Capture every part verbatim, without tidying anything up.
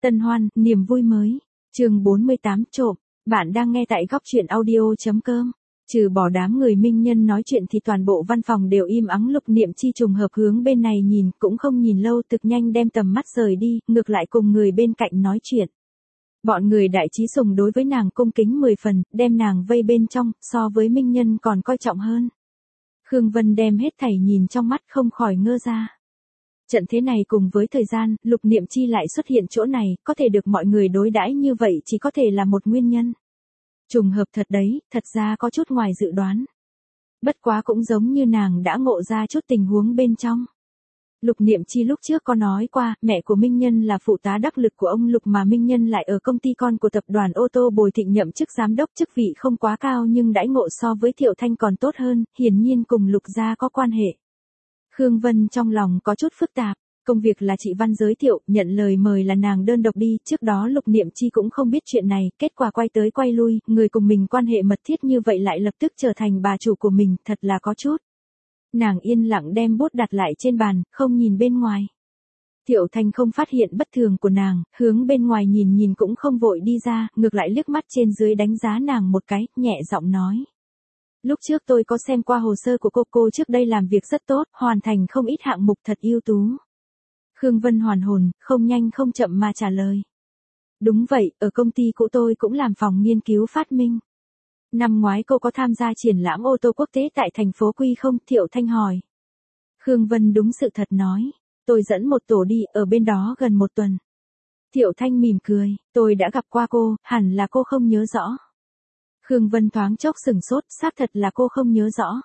Tân hoan, niềm vui mới. Chương bốn mươi tám trộm. Bạn đang nghe tại góc truyện audio chấm com. Trừ bỏ đám người minh nhân nói chuyện thì toàn bộ văn phòng đều im ắng. Lục Niệm Chi trùng hợp hướng bên này nhìn, cũng không nhìn lâu, thực nhanh đem tầm mắt rời đi, ngược lại cùng người bên cạnh nói chuyện. Bọn người Đại Trí Sùng đối với nàng cung kính mười phần, đem nàng vây bên trong, so với minh nhân còn coi trọng hơn. Khương Vân đem hết thảy nhìn trong mắt, không khỏi ngơ ra. Trận thế này cùng với thời gian, Lục Niệm Chi lại xuất hiện chỗ này, có thể được mọi người đối đãi như vậy chỉ có thể là một nguyên nhân. Trùng hợp thật đấy, thật ra có chút ngoài dự đoán. Bất quá cũng giống như nàng đã ngộ ra chút tình huống bên trong. Lục Niệm Chi lúc trước có nói qua, mẹ của Minh Nhân là phụ tá đắc lực của ông Lục mà Minh Nhân lại ở công ty con của tập đoàn ô tô Bồi Thịnh nhậm chức giám đốc, chức vị không quá cao nhưng đãi ngộ so với Thiệu Thanh còn tốt hơn, hiển nhiên cùng Lục gia có quan hệ. Khương Vân trong lòng có chút phức tạp, công việc là chị Văn giới thiệu, nhận lời mời là nàng đơn độc đi, trước đó Lục Niệm Chi cũng không biết chuyện này, kết quả quay tới quay lui, người cùng mình quan hệ mật thiết như vậy lại lập tức trở thành bà chủ của mình, thật là có chút. Nàng yên lặng đem bút đặt lại trên bàn, không nhìn bên ngoài. Thiệu Thanh không phát hiện bất thường của nàng, hướng bên ngoài nhìn nhìn cũng không vội đi ra, ngược lại liếc mắt trên dưới đánh giá nàng một cái, nhẹ giọng nói. Lúc trước tôi có xem qua hồ sơ của cô, cô trước đây làm việc rất tốt, hoàn thành không ít hạng mục thật ưu tú. Khương Vân hoàn hồn, không nhanh không chậm mà trả lời. Đúng vậy, ở công ty cũ tôi cũng làm phòng nghiên cứu phát minh. Năm ngoái cô có tham gia triển lãm ô tô quốc tế tại thành phố Quy không? Thiệu Thanh hỏi. Khương Vân đúng sự thật nói. Tôi dẫn một tổ đi, ở bên đó gần một tuần. Thiệu Thanh mỉm cười, tôi đã gặp qua cô, hẳn là cô không nhớ rõ. Khương Vân thoáng chốc sửng sốt, xác thật là cô không nhớ rõ.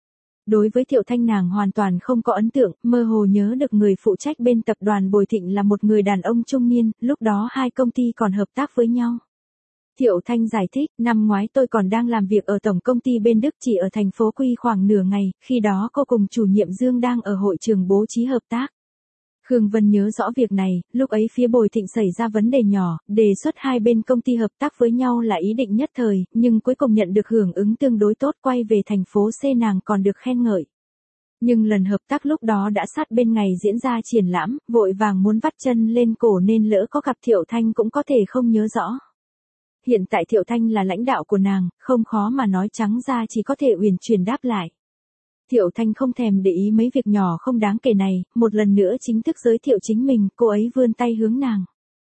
Đối với Thiệu Thanh nàng hoàn toàn không có ấn tượng, mơ hồ nhớ được người phụ trách bên tập đoàn Bồi Thịnh là một người đàn ông trung niên, lúc đó hai công ty còn hợp tác với nhau. Thiệu Thanh giải thích, năm ngoái tôi còn đang làm việc ở tổng công ty bên Đức chỉ ở thành phố Quy khoảng nửa ngày, khi đó cô cùng chủ nhiệm Dương đang ở hội trường bố trí hợp tác. Khương Vân nhớ rõ việc này, lúc ấy phía Bồi Thịnh xảy ra vấn đề nhỏ, đề xuất hai bên công ty hợp tác với nhau là ý định nhất thời, nhưng cuối cùng nhận được hưởng ứng tương đối tốt, quay về thành phố C nàng còn được khen ngợi. Nhưng lần hợp tác lúc đó đã sát bên ngày diễn ra triển lãm, vội vàng muốn vắt chân lên cổ nên lỡ có gặp Thiệu Thanh cũng có thể không nhớ rõ. Hiện tại Thiệu Thanh là lãnh đạo của nàng, không khó mà nói trắng ra chỉ có thể uyển chuyển đáp lại. Thiệu Thanh không thèm để ý mấy việc nhỏ không đáng kể này, một lần nữa chính thức giới thiệu chính mình, cô ấy vươn tay hướng nàng.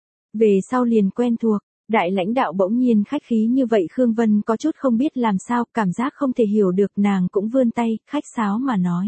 Về sau liền quen thuộc, đại lãnh đạo bỗng nhiên khách khí như vậy Khương Vân có chút không biết làm sao, cảm giác không thể hiểu được, nàng cũng vươn tay, khách sáo mà nói.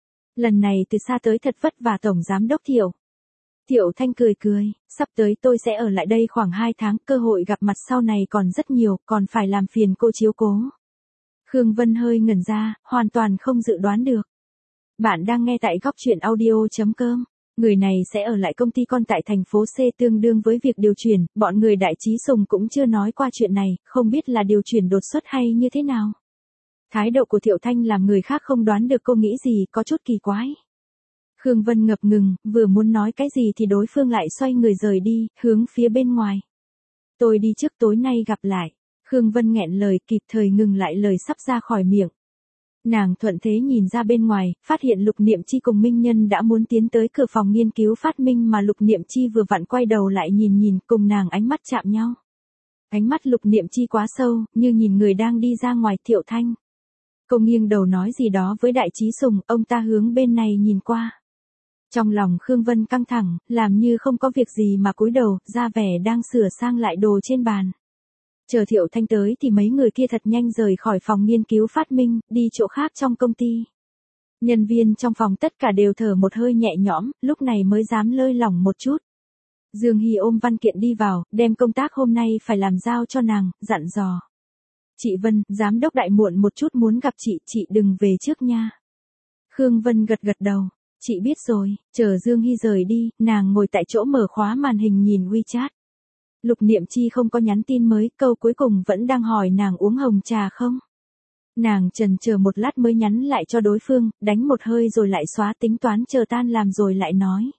Lần này từ xa tới thật vất vả Tổng Giám đốc Thiệu. Thiệu Thanh cười cười, sắp tới tôi sẽ ở lại đây khoảng hai tháng, cơ hội gặp mặt sau này còn rất nhiều, còn phải làm phiền cô chiếu cố. Khương Vân hơi ngẩn ra, hoàn toàn không dự đoán được. Bạn đang nghe tại góc truyện audio chấm com. Người này sẽ ở lại công ty con tại thành phố C tương đương với việc điều chuyển, bọn người Đại Trí Sùng cũng chưa nói qua chuyện này, không biết là điều chuyển đột xuất hay như thế nào. Thái độ của Thiệu Thanh làm người khác không đoán được cô nghĩ gì, có chút kỳ quái. Khương Vân ngập ngừng, vừa muốn nói cái gì thì đối phương lại xoay người rời đi, hướng phía bên ngoài. Tôi đi trước, tối nay gặp lại. Khương Vân nghẹn lời, kịp thời ngừng lại lời sắp ra khỏi miệng. Nàng thuận thế nhìn ra bên ngoài, phát hiện Lục Niệm Chi cùng Minh Nhân đã muốn tiến tới cửa phòng nghiên cứu phát minh mà Lục Niệm Chi vừa vặn quay đầu lại nhìn nhìn, cùng nàng ánh mắt chạm nhau. Ánh mắt Lục Niệm Chi quá sâu, như nhìn người đang đi ra ngoài. Thiệu Thanh. Cô nghiêng đầu nói gì đó với Đại Trí Sùng, ông ta hướng bên này nhìn qua. Trong lòng Khương Vân căng thẳng, làm như không có việc gì mà cúi đầu, ra vẻ đang sửa sang lại đồ trên bàn. Chờ Thiệu Thanh tới thì mấy người kia thật nhanh rời khỏi phòng nghiên cứu phát minh, đi chỗ khác trong công ty. Nhân viên trong phòng tất cả đều thở một hơi nhẹ nhõm, lúc này mới dám lơi lỏng một chút. Dương Hy ôm văn kiện đi vào, đem công tác hôm nay phải làm giao cho nàng, dặn dò. Chị Vân, giám đốc Đại muộn một chút muốn gặp chị, chị đừng về trước nha. Khương Vân gật gật đầu. Chị biết rồi, chờ Dương Hy rời đi, nàng ngồi tại chỗ mở khóa màn hình nhìn WeChat. Lục Niệm Chi không có nhắn tin mới, câu cuối cùng vẫn đang hỏi nàng uống hồng trà không. Nàng chần chờ một lát mới nhắn lại cho đối phương, đánh một hơi rồi lại xóa, tính toán chờ tan làm rồi lại nói.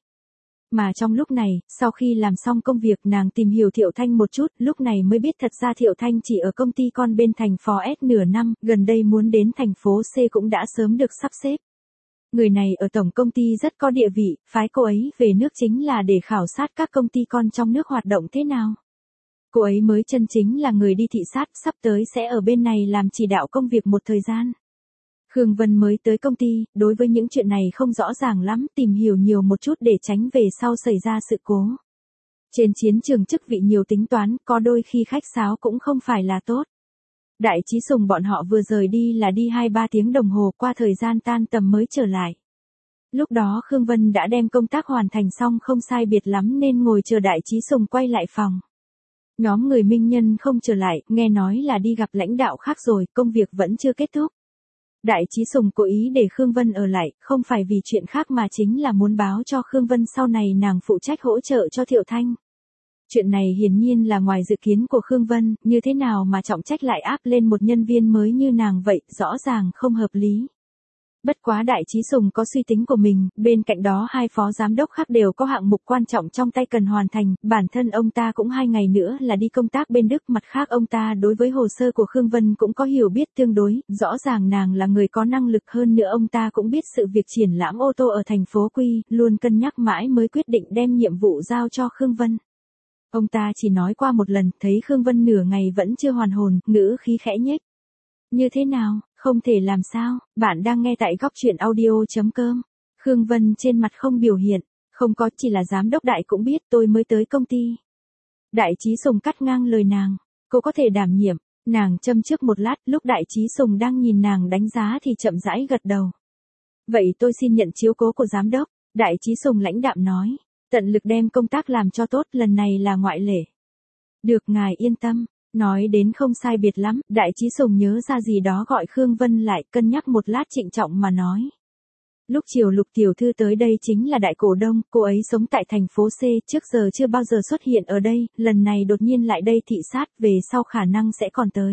Mà trong lúc này, sau khi làm xong công việc nàng tìm hiểu Thiệu Thanh một chút, lúc này mới biết thật ra Thiệu Thanh chỉ ở công ty con bên thành phố S nửa năm, gần đây muốn đến thành phố C cũng đã sớm được sắp xếp. Người này ở tổng công ty rất có địa vị, phái cô ấy về nước chính là để khảo sát các công ty con trong nước hoạt động thế nào. Cô ấy mới chân chính là người đi thị sát, sắp tới sẽ ở bên này làm chỉ đạo công việc một thời gian. Khương Vân mới tới công ty, đối với những chuyện này không rõ ràng lắm, tìm hiểu nhiều một chút để tránh về sau xảy ra sự cố. Trên chiến trường chức vị nhiều tính toán, có đôi khi khách sáo cũng không phải là tốt. Đại Chí Sùng bọn họ vừa rời đi là đi hai ba tiếng đồng hồ, qua thời gian tan tầm mới trở lại. Lúc đó Khương Vân đã đem công tác hoàn thành xong không sai biệt lắm nên ngồi chờ Đại Chí Sùng quay lại phòng. Nhóm người minh nhân không trở lại, nghe nói là đi gặp lãnh đạo khác rồi, công việc vẫn chưa kết thúc. Đại Chí Sùng cố ý để Khương Vân ở lại, không phải vì chuyện khác mà chính là muốn báo cho Khương Vân sau này nàng phụ trách hỗ trợ cho Thiệu Thanh. Chuyện này hiển nhiên là ngoài dự kiến của Khương Vân, như thế nào mà trọng trách lại áp lên một nhân viên mới như nàng vậy, rõ ràng không hợp lý. Bất quá Đại Chí Sùng có suy tính của mình, bên cạnh đó hai phó giám đốc khác đều có hạng mục quan trọng trong tay cần hoàn thành, bản thân ông ta cũng hai ngày nữa là đi công tác bên Đức, mặt khác ông ta đối với hồ sơ của Khương Vân cũng có hiểu biết tương đối, rõ ràng nàng là người có năng lực hơn nữa ông ta cũng biết sự việc triển lãm ô tô ở thành phố Quy, luôn cân nhắc mãi mới quyết định đem nhiệm vụ giao cho Khương Vân. Ông ta chỉ nói qua một lần, thấy Khương Vân nửa ngày vẫn chưa hoàn hồn, ngữ khí khẽ nhếch. Như thế nào, không thể làm sao, bạn đang nghe tại góc truyện audio chấm com. Khương Vân trên mặt không biểu hiện, không có, chỉ là giám đốc Đại cũng biết tôi mới tới công ty. Đại Chí Sùng cắt ngang lời nàng, cô có thể đảm nhiệm, nàng châm trước một lát, lúc Đại Chí Sùng đang nhìn nàng đánh giá thì chậm rãi gật đầu. Vậy tôi xin nhận chiếu cố của giám đốc, Đại Chí Sùng lãnh đạm nói, tận lực đem công tác làm cho tốt, lần này là ngoại lệ. Được, ngài yên tâm. Nói đến không sai biệt lắm, Đại Chí Sùng nhớ ra gì đó gọi Khương Vân lại, cân nhắc một lát trịnh trọng mà nói. Lúc chiều Lục tiểu thư tới đây chính là đại cổ đông, cô ấy sống tại thành phố C, trước giờ chưa bao giờ xuất hiện ở đây, lần này đột nhiên lại đây thị sát, về sau khả năng sẽ còn tới.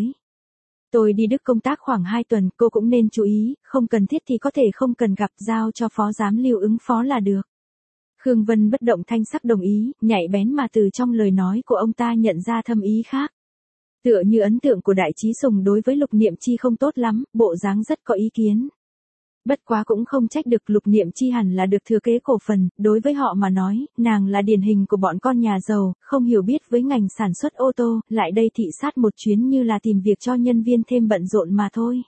Tôi đi Đức công tác khoảng hai tuần, cô cũng nên chú ý, không cần thiết thì có thể không cần gặp, giao cho phó giám Lưu ứng phó là được. Khương Vân bất động thanh sắc đồng ý, nhạy bén mà từ trong lời nói của ông ta nhận ra thâm ý khác. Tựa như ấn tượng của Đại Chí Sùng đối với Lục Niệm Chi không tốt lắm, bộ dáng rất có ý kiến. Bất quá cũng không trách được, Lục Niệm Chi hẳn là được thừa kế cổ phần, đối với họ mà nói, nàng là điển hình của bọn con nhà giàu, không hiểu biết với ngành sản xuất ô tô, lại đây thị sát một chuyến như là tìm việc cho nhân viên thêm bận rộn mà thôi.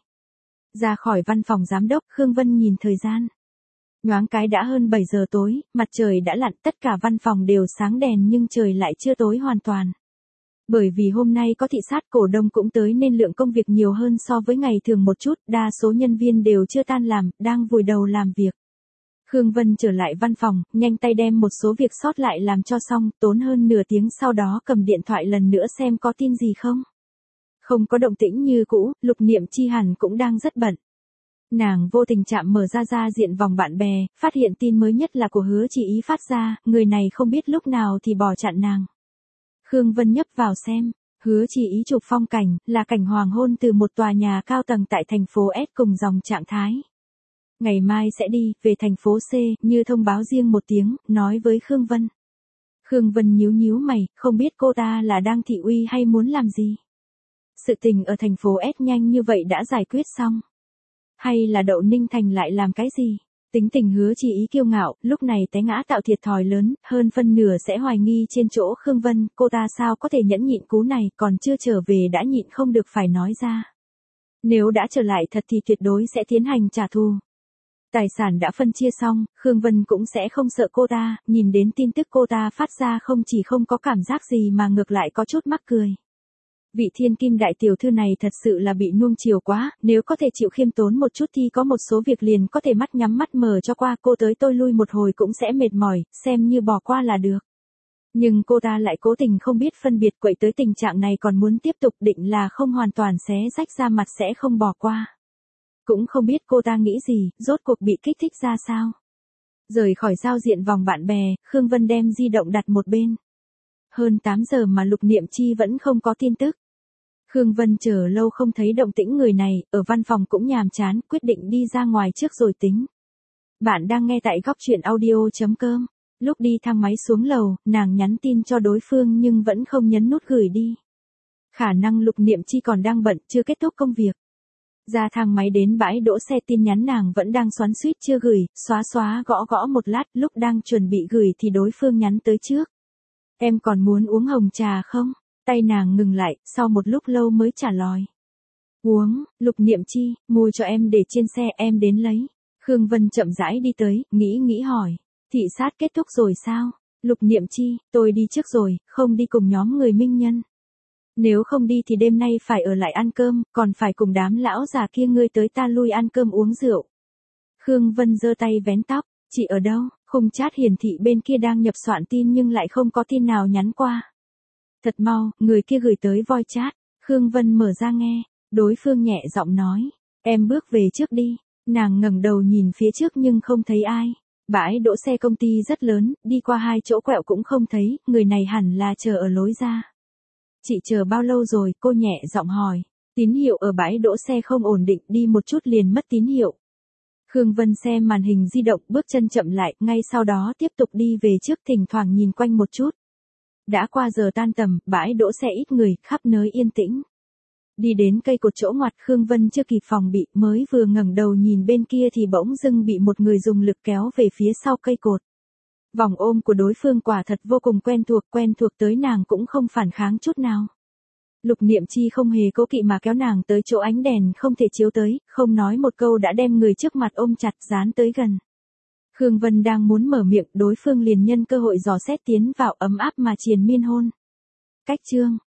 Ra khỏi văn phòng giám đốc, Khương Vân nhìn thời gian. Nhoáng cái đã hơn bảy giờ tối, mặt trời đã lặn, tất cả văn phòng đều sáng đèn nhưng trời lại chưa tối hoàn toàn. Bởi vì hôm nay có thị sát cổ đông cũng tới nên lượng công việc nhiều hơn so với ngày thường một chút, đa số nhân viên đều chưa tan làm, đang vùi đầu làm việc. Khương Vân trở lại văn phòng, nhanh tay đem một số việc sót lại làm cho xong, tốn hơn nửa tiếng sau đó cầm điện thoại lần nữa xem có tin gì không. Không có động tĩnh như cũ, Lục Niệm Chi hẳn cũng đang rất bận. Nàng vô tình chạm mở ra ra diện vòng bạn bè, phát hiện tin mới nhất là của Hứa Chỉ Ý phát ra, người này không biết lúc nào thì bỏ chặn nàng. Khương Vân nhấp vào xem, Hứa Chỉ Ý chụp phong cảnh, là cảnh hoàng hôn từ một tòa nhà cao tầng tại thành phố S cùng dòng trạng thái. Ngày mai sẽ đi, về thành phố C, như thông báo riêng một tiếng, nói với Khương Vân. Khương Vân nhíu nhíu mày, không biết cô ta là đang thị uy hay muốn làm gì. Sự tình ở thành phố S nhanh như vậy đã giải quyết xong. Hay là Đậu Ninh Thành lại làm cái gì? Tính tình Hứa Chỉ Ý kiêu ngạo, lúc này té ngã tạo thiệt thòi lớn, hơn phân nửa sẽ hoài nghi trên chỗ Khương Vân, cô ta sao có thể nhẫn nhịn cú này, còn chưa trở về đã nhịn không được phải nói ra. Nếu đã trở lại thật thì tuyệt đối sẽ tiến hành trả thù. Tài sản đã phân chia xong, Khương Vân cũng sẽ không sợ cô ta, nhìn đến tin tức cô ta phát ra không chỉ không có cảm giác gì mà ngược lại có chút mắc cười. Vị thiên kim đại tiểu thư này thật sự là bị nuông chiều quá, nếu có thể chịu khiêm tốn một chút thì có một số việc liền có thể mắt nhắm mắt mở cho qua, cô tới tôi lui một hồi cũng sẽ mệt mỏi, xem như bỏ qua là được. Nhưng cô ta lại cố tình không biết phân biệt, quậy tới tình trạng này còn muốn tiếp tục, định là không hoàn toàn xé rách ra mặt sẽ không bỏ qua. Cũng không biết cô ta nghĩ gì, rốt cuộc bị kích thích ra sao. Rời khỏi giao diện vòng bạn bè, Khương Vân đem di động đặt một bên. Hơn tám giờ mà Lục Niệm Chi vẫn không có tin tức. Khương Vân chờ lâu không thấy động tĩnh người này, ở văn phòng cũng nhàm chán, quyết định đi ra ngoài trước rồi tính. Bạn đang nghe tại góc truyện audio chấm com. Lúc đi thang máy xuống lầu, nàng nhắn tin cho đối phương nhưng vẫn không nhấn nút gửi đi. Khả năng Lục Niệm Chi còn đang bận, chưa kết thúc công việc. Ra thang máy đến bãi đỗ xe tin nhắn nàng vẫn đang xoắn xuýt chưa gửi, xóa xóa gõ gõ một lát, lúc đang chuẩn bị gửi thì đối phương nhắn tới trước. Em còn muốn uống hồng trà không? Tay nàng ngừng lại, sau một lúc lâu mới trả lời. Uống, Lục Niệm Chi, mua cho em để trên xe, em đến lấy. Khương Vân chậm rãi đi tới, nghĩ nghĩ hỏi. Thị sát kết thúc rồi sao? Lục Niệm Chi, tôi đi trước rồi, không đi cùng nhóm người minh nhân. Nếu không đi thì đêm nay phải ở lại ăn cơm, còn phải cùng đám lão già kia ngươi tới ta lui ăn cơm uống rượu. Khương Vân giơ tay vén tóc, chị ở đâu? Khung chat hiển thị bên kia đang nhập soạn tin nhưng lại không có tin nào nhắn qua. Thật mau, người kia gửi tới voice chat, Khương Vân mở ra nghe, đối phương nhẹ giọng nói, em bước về trước đi. Nàng ngẩng đầu nhìn phía trước nhưng không thấy ai. Bãi đỗ xe công ty rất lớn, đi qua hai chỗ quẹo cũng không thấy, người này hẳn là chờ ở lối ra. Chị chờ bao lâu rồi? Cô nhẹ giọng hỏi. Tín hiệu ở bãi đỗ xe không ổn định, đi một chút liền mất tín hiệu. Khương Vân xem màn hình di động, bước chân chậm lại, ngay sau đó tiếp tục đi về trước, thỉnh thoảng nhìn quanh một chút. Đã qua giờ tan tầm, bãi đỗ xe ít người, khắp nơi yên tĩnh. Đi đến cây cột chỗ ngoặt, Khương Vân chưa kịp phòng bị, mới vừa ngẩng đầu nhìn bên kia thì bỗng dưng bị một người dùng lực kéo về phía sau cây cột. Vòng ôm của đối phương quả thật vô cùng quen thuộc, quen thuộc tới nàng cũng không phản kháng chút nào. Lục Niệm Chi không hề cố kỵ mà kéo nàng tới chỗ ánh đèn không thể chiếu tới, không nói một câu đã đem người trước mặt ôm chặt dán tới gần. Khương Vân đang muốn mở miệng, đối phương liền nhân cơ hội dò xét tiến vào, ấm áp mà triền miên hôn. Cách chương